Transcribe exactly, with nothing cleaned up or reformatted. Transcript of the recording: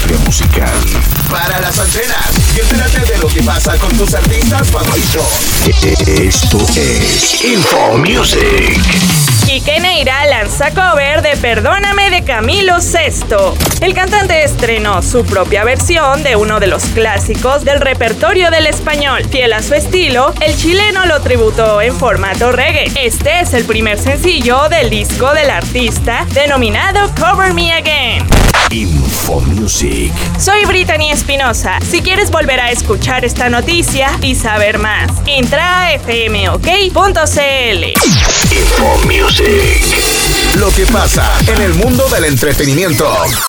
industria musical. Para las antenas y entérate de lo que pasa con tus artistas favoritos. Esto es Info Music. Quique Neira lanza cover de Perdóname de Camilo Sesto. El cantante estrenó su propia versión de uno de los clásicos del repertorio del español. Fiel a su estilo, el chileno lo tributó en formato reggae. Este es el primer sencillo del disco del artista, denominado Cover Me Again. Info Music. Soy Brittany Espinosa. Si quieres volver a escuchar esta noticia y saber más, entra a f m o k punto c l. Info Music. Lo que pasa en el mundo del entretenimiento.